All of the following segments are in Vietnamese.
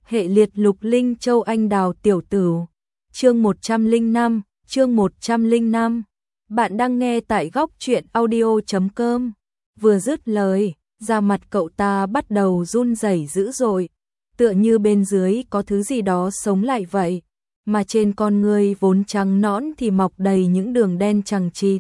Hệ liệt Lục Linh Châu Anh Đào Tiểu Tử. Chương 105. Bạn đang nghe tại góc truyện audio.com. Vừa dứt lời, da mặt cậu ta bắt đầu run rẩy dữ dội, tựa như bên dưới có thứ gì đó sống lại vậy, mà trên con người vốn trắng nõn thì mọc đầy những đường đen chằng chịt.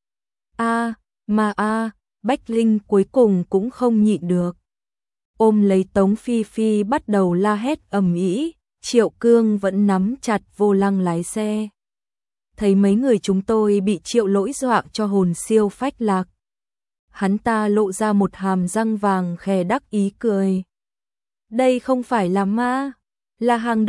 Bách Linh cuối cùng cũng không nhịn được. Ôm lấy Tống Phi Phi bắt đầu la hét ầm ĩ, Triệu Cương vẫn nắm chặt vô lăng lái xe. Thấy mấy người chúng tôi bị Triệu Lỗi dọa cho hồn siêu phách lạc. Hắn ta lộ ra một hàm răng vàng khè đắc ý cười. Đây không phải là ma, là hàng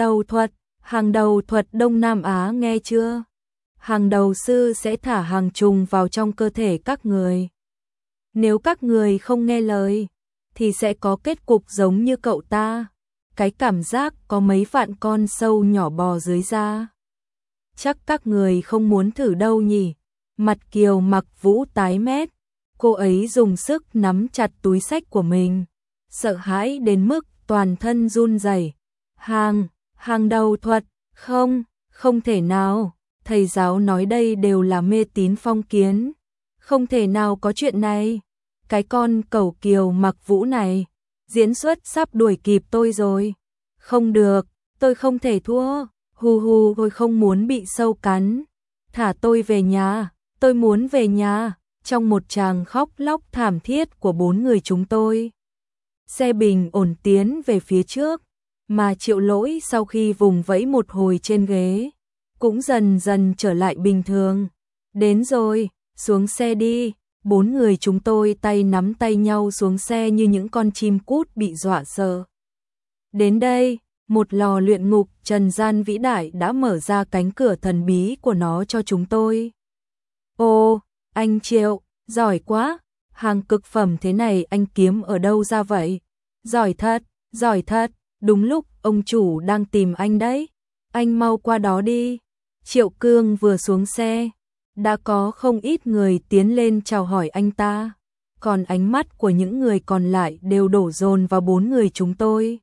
đầu thuật Đông Nam Á nghe chưa? Hàng đầu sư sẽ thả hàng trùng vào trong cơ thể các người. Nếu các người không nghe lời, thì sẽ có kết cục giống như cậu ta. Cái cảm giác có mấy vạn con sâu nhỏ bò dưới da. Chắc các người không muốn thử đâu nhỉ? Mặt Kiều Mặc Vũ tái mét. Cô ấy dùng sức nắm chặt túi xách của mình, sợ hãi đến mức toàn thân run rẩy. Hàng đầu thuật, không thể nào, thầy giáo nói đây đều là mê tín phong kiến. Không thể nào có chuyện này. Cái con cẩu Kiều Mặc Vũ này, diễn xuất sắp đuổi kịp tôi rồi. Không được, tôi không thể thua. Tôi không muốn bị sâu cắn. Thả tôi về nhà, tôi muốn về nhà. Trong một tràng khóc lóc thảm thiết của 4 người chúng tôi, xe bình ổn tiến về phía trước, mà Triệu Lỗi sau khi vùng vẫy một hồi trên ghế, cũng dần dần trở lại bình thường. Đến rồi, xuống xe đi. 4 người chúng tôi tay nắm tay nhau xuống xe như những con chim cút bị dọa sợ. Đến đây, một lò luyện ngục trần gian vĩ đại đã mở ra cánh cửa thần bí của nó cho chúng tôi. Ô, anh Triệu, giỏi quá, hàng cực phẩm thế này anh kiếm ở đâu ra vậy? Giỏi thật, đúng lúc ông chủ đang tìm anh đấy. Anh mau qua đó đi. Triệu Cương vừa xuống xe, đã có không ít người tiến lên chào hỏi anh ta, còn ánh mắt của những người còn lại đều đổ dồn vào 4 người chúng tôi.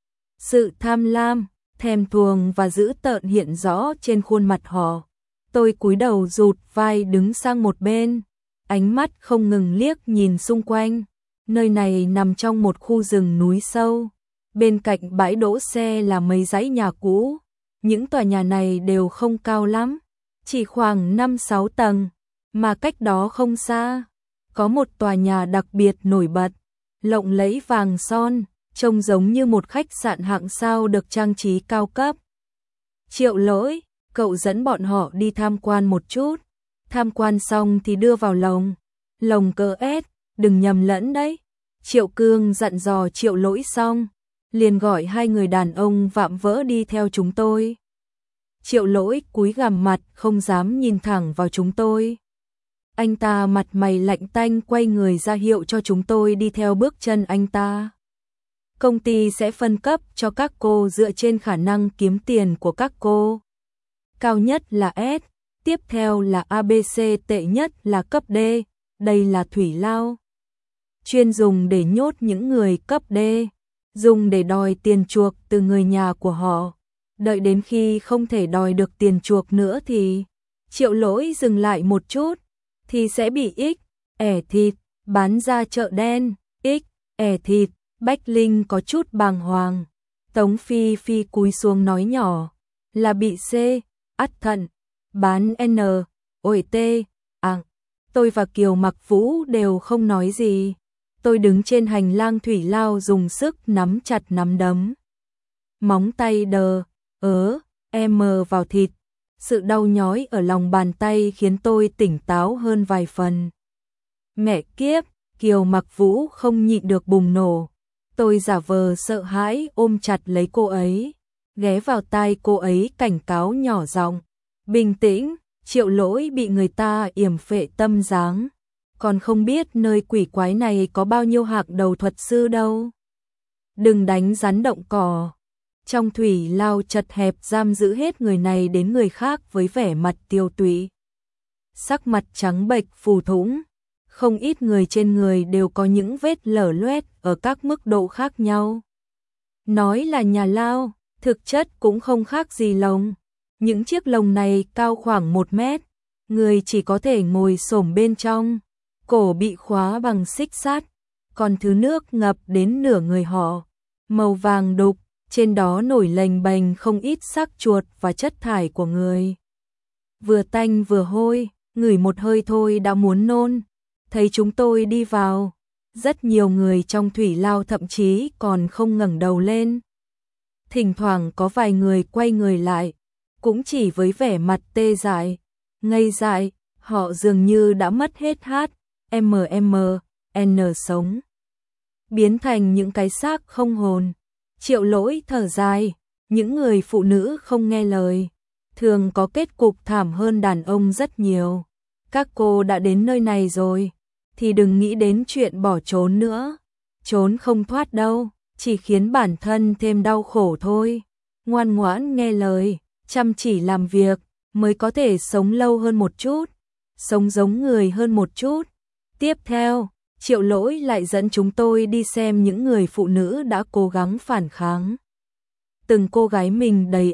Sự tham lam, thèm thuồng và dữ tợn hiện rõ trên khuôn mặt họ. Tôi cúi đầu rụt vai đứng sang một bên, ánh mắt không ngừng liếc nhìn xung quanh. Nơi này nằm trong một khu rừng núi sâu, bên cạnh bãi đỗ xe là mấy dãy nhà cũ. Những tòa nhà này đều không cao lắm, chỉ khoảng 5-6 tầng, mà cách đó không xa, có một tòa nhà đặc biệt nổi bật, lộng lẫy vàng son, trông giống như một khách sạn hạng sao được trang trí cao cấp. Triệu Lỗi, cậu dẫn bọn họ đi tham quan một chút. Tham quan xong thì đưa vào lồng cỡ S, đừng nhầm lẫn đấy. Triệu Cương dặn dò Triệu Lỗi xong, liền gọi 2 người đàn ông vạm vỡ đi theo chúng tôi. Triệu Lỗi cúi gằm mặt không dám nhìn thẳng vào chúng tôi. Anh ta mặt mày lạnh tanh quay người ra hiệu cho chúng tôi đi theo bước chân anh ta. Công ty sẽ phân cấp cho các cô dựa trên khả năng kiếm tiền của các cô. Cao nhất là S, tiếp theo là ABC, tệ nhất là cấp D, đây là thủy lao. Chuyên dùng để nhốt những người cấp D, dùng để đòi tiền chuộc từ người nhà của họ. Đợi đến khi không thể đòi được tiền chuộc nữa thì Triệu Lỗi dừng lại một chút, thì sẽ bị ẻ thịt, bán ra chợ đen. Ẻ thịt. Bách Linh có chút bàng hoàng. Tống Phi Phi cúi xuống nói nhỏ, là bị ắt thận, bán T. Tôi và Kiều Mặc Vũ đều không nói gì. Tôi đứng trên hành lang thủy lao dùng sức nắm chặt nắm đấm. Móng tay vào thịt. Sự đau nhói ở lòng bàn tay khiến tôi tỉnh táo hơn vài phần. Mẹ kiếp, Kiều Mặc Vũ không nhịn được bùng nổ. Tôi giả vờ sợ hãi ôm chặt lấy cô ấy, ghé vào tai cô ấy cảnh cáo nhỏ giọng. Bình tĩnh, Triệu Lỗi bị người ta yểm phệ tâm dáng, còn không biết nơi quỷ quái này có bao nhiêu hạng đầu thuật sư đâu. Đừng đánh rắn động cỏ. Trong thủy lao chật hẹp giam giữ hết người này đến người khác với vẻ mặt tiêu tụy. Sắc mặt trắng bệch phù thủng. Không ít người trên người đều có những vết lở loét ở các mức độ khác nhau. Nói là nhà lao, thực chất cũng không khác gì lồng. Những chiếc lồng này cao khoảng 1 mét, người chỉ có thể ngồi xổm bên trong, cổ bị khóa bằng xích sắt, còn thứ nước ngập đến nửa người họ, màu vàng đục, trên đó nổi lềnh bềnh không ít xác chuột và chất thải của người. Vừa tanh vừa hôi, ngửi một hơi thôi đã muốn nôn. Thấy chúng tôi đi vào, rất nhiều người trong thủy lao thậm chí còn không ngẩng đầu lên. Thỉnh thoảng có vài người quay người lại, cũng chỉ với vẻ mặt tê dại, ngây dại, họ dường như đã mất hết HMMN sống, biến thành những cái xác không hồn. Triệu Lỗi thở dài, những người phụ nữ không nghe lời, thường có kết cục thảm hơn đàn ông rất nhiều. Các cô đã đến nơi này rồi, thì đừng nghĩ đến chuyện bỏ trốn nữa. Trốn không thoát đâu, chỉ khiến bản thân thêm đau khổ thôi. Ngoan ngoãn nghe lời, chăm chỉ làm việc, mới có thể sống lâu hơn một chút, sống giống người hơn một chút. Tiếp theo, Triệu Lỗi lại dẫn chúng tôi đi xem những người phụ nữ đã cố gắng phản kháng. Từng cô gái mình đầy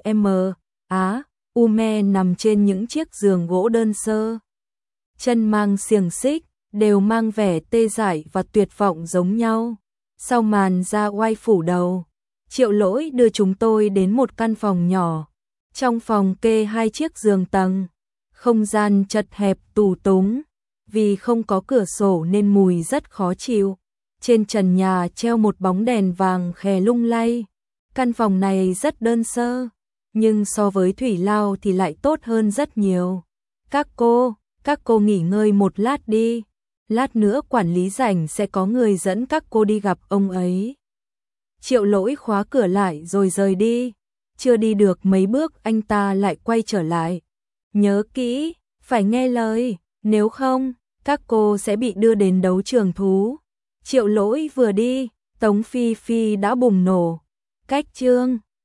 nằm trên những chiếc giường gỗ đơn sơ, chân mang xiềng xích, đều mang vẻ tê dại và tuyệt vọng giống nhau. Sau màn ra oai phủ đầu, Triệu Lỗi đưa chúng tôi đến một căn phòng nhỏ. Trong phòng kê 2 chiếc giường tầng, không gian chật hẹp tù túng, vì không có cửa sổ nên mùi rất khó chịu. Trên trần nhà treo một bóng đèn vàng khè lung lay. Căn phòng này rất đơn sơ, nhưng so với thủy lao thì lại tốt hơn rất nhiều. Các cô nghỉ ngơi một lát đi. Lát nữa quản lý rảnh sẽ có người dẫn các cô đi gặp ông ấy. Triệu Lỗi khóa cửa lại rồi rời đi. Chưa đi được mấy bước anh ta lại quay trở lại. Nhớ kỹ, phải nghe lời, nếu không, các cô sẽ bị đưa đến đấu trường thú. Triệu Lỗi vừa đi, Tống Phi Phi đã bùng nổ. Cách chương